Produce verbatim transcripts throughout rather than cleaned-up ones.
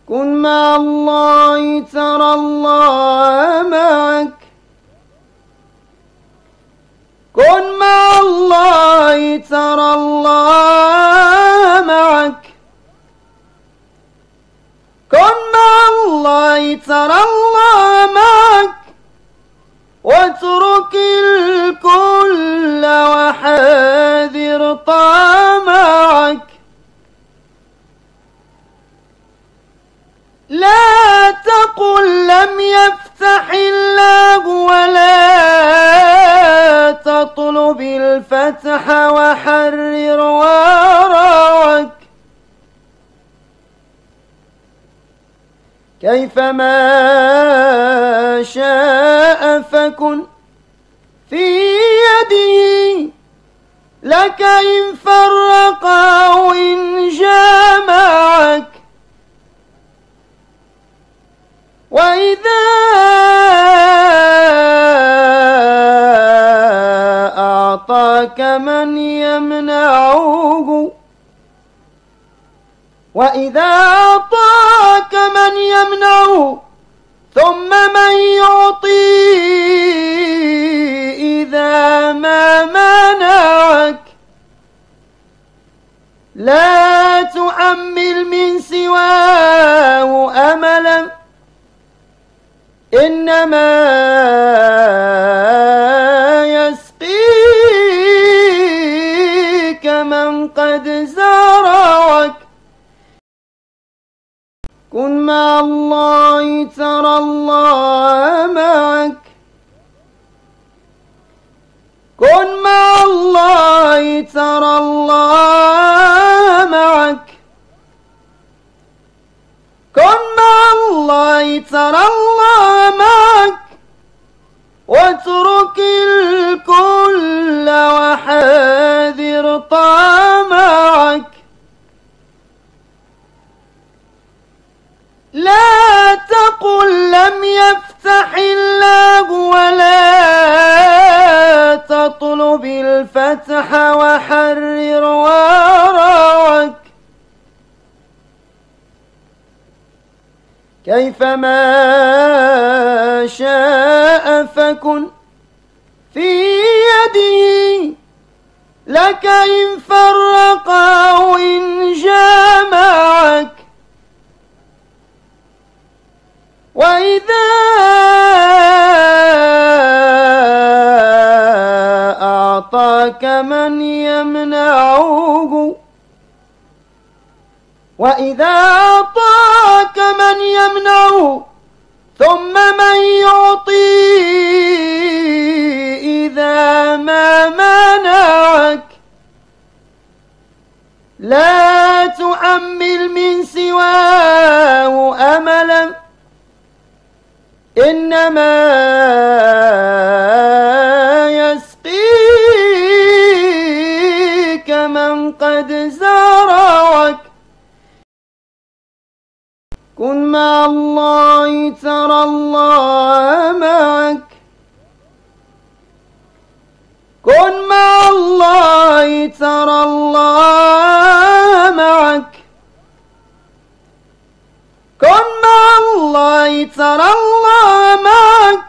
كن مع الله ترى الله معك. كن مع الله ترى الله معك. كن مع الله ترى الله معك. واترك الكل وحاذر طمعك. لا تقل لم يفتح الله ولا تطلب الفتح وحرر ورعك. كيفما شاء فكن في يده لك إن فرق أو إن جمعك. وإذا أعطاك من يمنعه وإذا أعطاك من يمنعه ثم من يعطي إذا ما منعك. لا تحمل من سواه أملا إنما يسقيك من قد زرعك. كن مع الله ترى الله معك. كن مع الله ترى الله معك. كن مع الله ترى الله معك. واترك الكل وحاذر طمعك. لا تقل لم يفتح الله ولا تطلب الفتح وحرر ورعك. كيفما شاء فكن في يده لك إن فرق أو إن جمعك. وإذا أعطاك من يمنعه وإذا أعطاك من يمنعه ثم من يعطي إذا ما منعك. لا تحمل من سواه أملا إنما يسقيك من قد زرعك. كن مع الله ترى الله معك. كن مع الله ترى الله معك. كن مع الله ترى الله معك.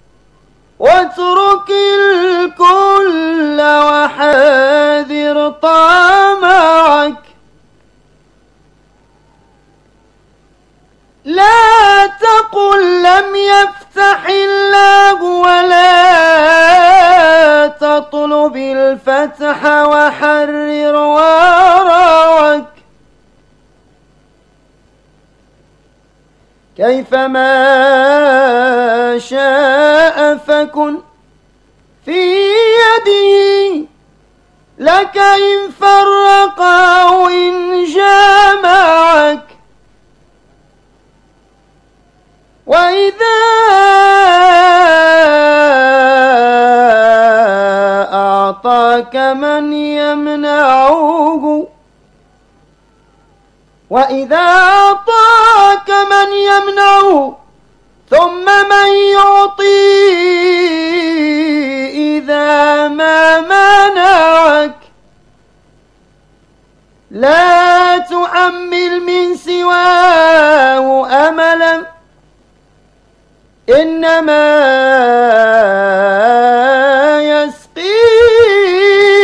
واترك الكل وحاذر طمعك. لا تقل لم يفتح الله ولا تطلب الفتح وحرر ورعك. كيفما شاء فكن في يده لك إن فرق أو إن جمعك. وإذا أعطاك من يمنعه وإذا أعطاك من يمنعه ثم من يعطي إذا ما منعك. لا تحمل من سواه أملا، إنما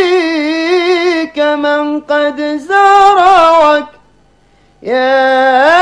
يسقيك من قد زارعك. يا